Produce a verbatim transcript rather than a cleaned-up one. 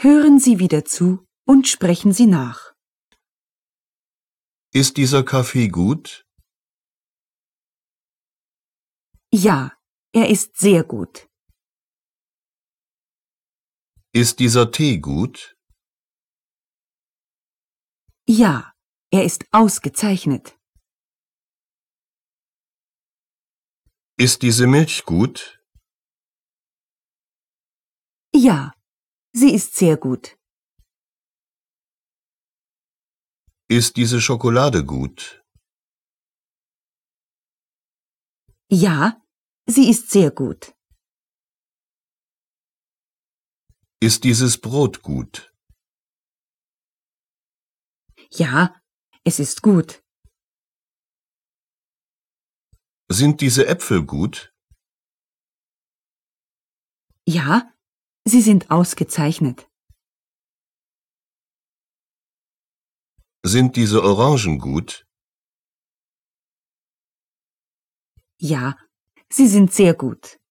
Hören Sie wieder zu und sprechen Sie nach. Ist dieser Kaffee gut? Ja, er ist sehr gut. Ist dieser Tee gut? Ja, er ist ausgezeichnet. Ist diese Milch gut? Ja, sie ist sehr gut. Ist diese Schokolade gut? Ja, sie ist sehr gut. Ist dieses Brot gut? Ja, es ist gut. Sind diese Äpfel gut? Ja, sie sind ausgezeichnet. Sind diese Orangen gut? Ja, sie sind sehr gut.